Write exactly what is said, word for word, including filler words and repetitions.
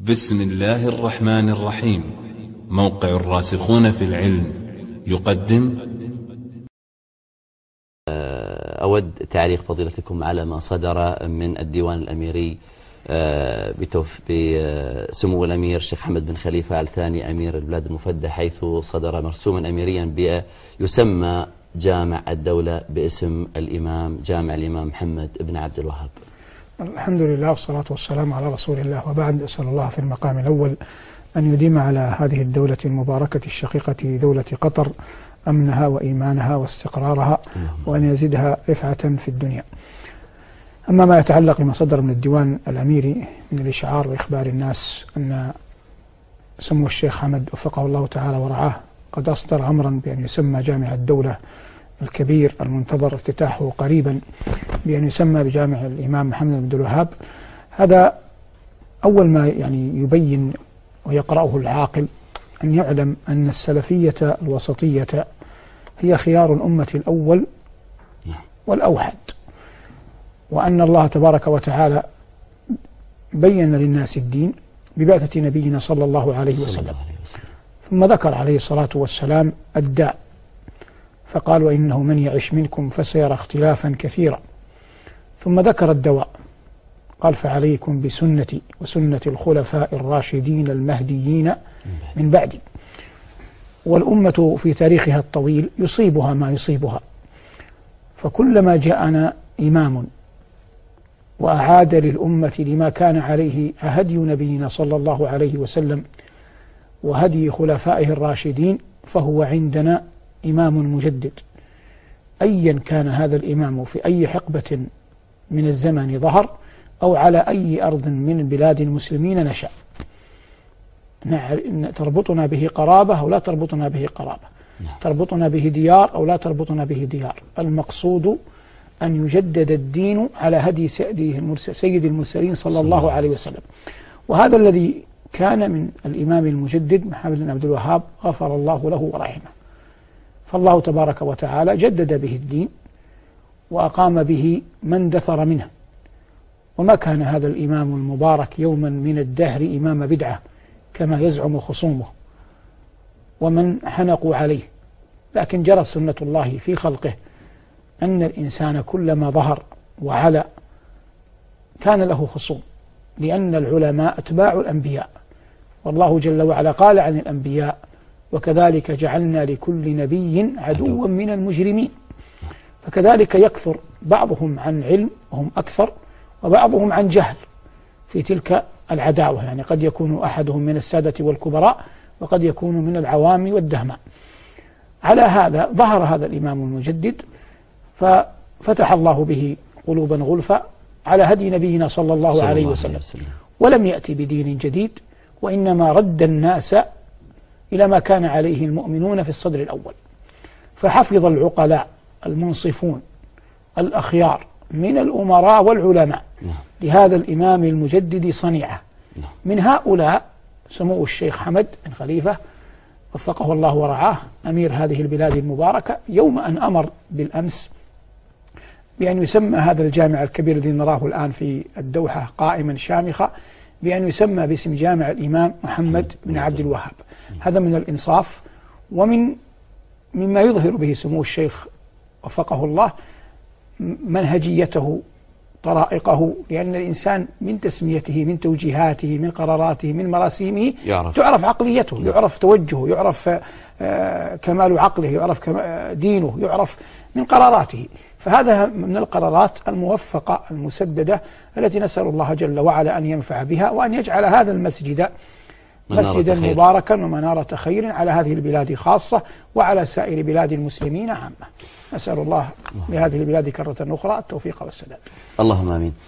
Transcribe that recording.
بسم الله الرحمن الرحيم. موقع الراسخون في العلم يقدم. أود تعليق فضيلتكم على ما صدر من الديوان الأميري بسمو الأمير الشيخ حمد بن خليفة آل ثاني أمير البلاد المفدى، حيث صدر مرسوما أميريا يسمى جامع الدولة باسم الإمام جامع الإمام محمد بن عبد الوهاب. الحمد لله والصلاة والسلام على رسول الله، وبعد أسأل الله في المقام الأول أن يديم على هذه الدولة المباركة الشقيقة دولة قطر أمنها وإيمانها واستقرارها، وأن يزيدها رفعة في الدنيا. أما ما يتعلق بما صدر من الديوان الأميري من الإشعار وإخبار الناس أن سمو الشيخ حمد وفقه الله تعالى ورعاه قد أصدر أمرا بأن يسمى جامع الدولة الكبير المنتظر افتتاحه قريبا بأن يسمى بجامع الإمام محمد بن عبد الوهاب، هذا أول ما يعني يبين ويقرأه العاقل أن يعلم أن السلفية الوسطية هي خيار الأمة الأول والأوحد، وأن الله تبارك وتعالى بين للناس الدين ببعثة نبينا صلى الله عليه وسلم، ثم ذكر عليه الصلاة والسلام الداء فقال: وإنه من يعش منكم فسيرى اختلافا كثيرا، ثم ذكر الدواء قال: فعليكم بسنتي وسنة الخلفاء الراشدين المهديين من بعدي. والأمة في تاريخها الطويل يصيبها ما يصيبها، فكلما جاءنا إمام وأعاد للأمة لما كان عليه هدي نبينا صلى الله عليه وسلم وهدي خلفائه الراشدين فهو عندنا إمام مجدد، أيا كان هذا الإمام في أي حقبة من الزمن ظهر أو على أي أرض من بلاد المسلمين نشأ، تربطنا به قرابة أو لا تربطنا به قرابة، تربطنا به ديار أو لا تربطنا به ديار، المقصود أن يجدد الدين على هدي سيد المرسلين صلى الله عليه وسلم. وهذا الذي كان من الإمام المجدد محمد بن عبد الوهاب غفر الله له ورحمه، فالله تبارك وتعالى جدد به الدين وأقام به من دثر منه، وما كان هذا الإمام المبارك يوما من الدهر إمام بدعة كما يزعم خصومه ومن حنقوا عليه، لكن جرت سنة الله في خلقه أن الإنسان كلما ظهر وعلى كان له خصوم، لأن العلماء أتباع الأنبياء، والله جل وعلا قال عن الأنبياء: وكذلك جعلنا لكل نبي عدوا من المجرمين. فكذلك يكثر بعضهم عن علم وهم أكثر، وبعضهم عن جهل في تلك العداوة، يعني قد يكون أحدهم من السادة والكبراء وقد يكون من العوام والدهماء. على هذا ظهر هذا الإمام المجدد ففتح الله به قلوبا غلفا على هدي نبينا صلى الله, صلى عليه, الله وسلم. عليه وسلم، ولم يأتي بدين جديد، وإنما رد الناس إلى ما كان عليه المؤمنون في الصدر الأول، فحفظ العقلاء المنصفون الأخيار من الأمراء والعلماء لهذا الإمام المجدد صنيعة. من هؤلاء سمو الشيخ حمد بن خليفة وفقه الله ورعاه أمير هذه البلاد المباركة، يوم أن أمر بالأمس بأن يسمى هذا الجامع الكبير الذي نراه الآن في الدوحة قائما شامخا بأن يسمى باسم جامع الإمام محمد بن عبد الوهاب. هذا من الإنصاف ومن مما يظهر به سمو الشيخ وفقه الله منهجيته طرائقه، لأن الإنسان من تسميته من توجيهاته من قراراته من مراسيمه يعرف. تعرف عقليته، يعرف توجهه، يعرف آه كمال عقله، يعرف دينه، يعرف من قراراته. فهذا من القرارات الموفقة المسددة التي نسأل الله جل وعلا أن ينفع بها، وأن يجعل هذا المسجد مسجدا مباركا ومنارة خير على هذه البلاد خاصة وعلى سائر بلاد المسلمين عامة. نسأل الله لهذه البلاد كرة أخرى التوفيق والسداد. اللهم آمين.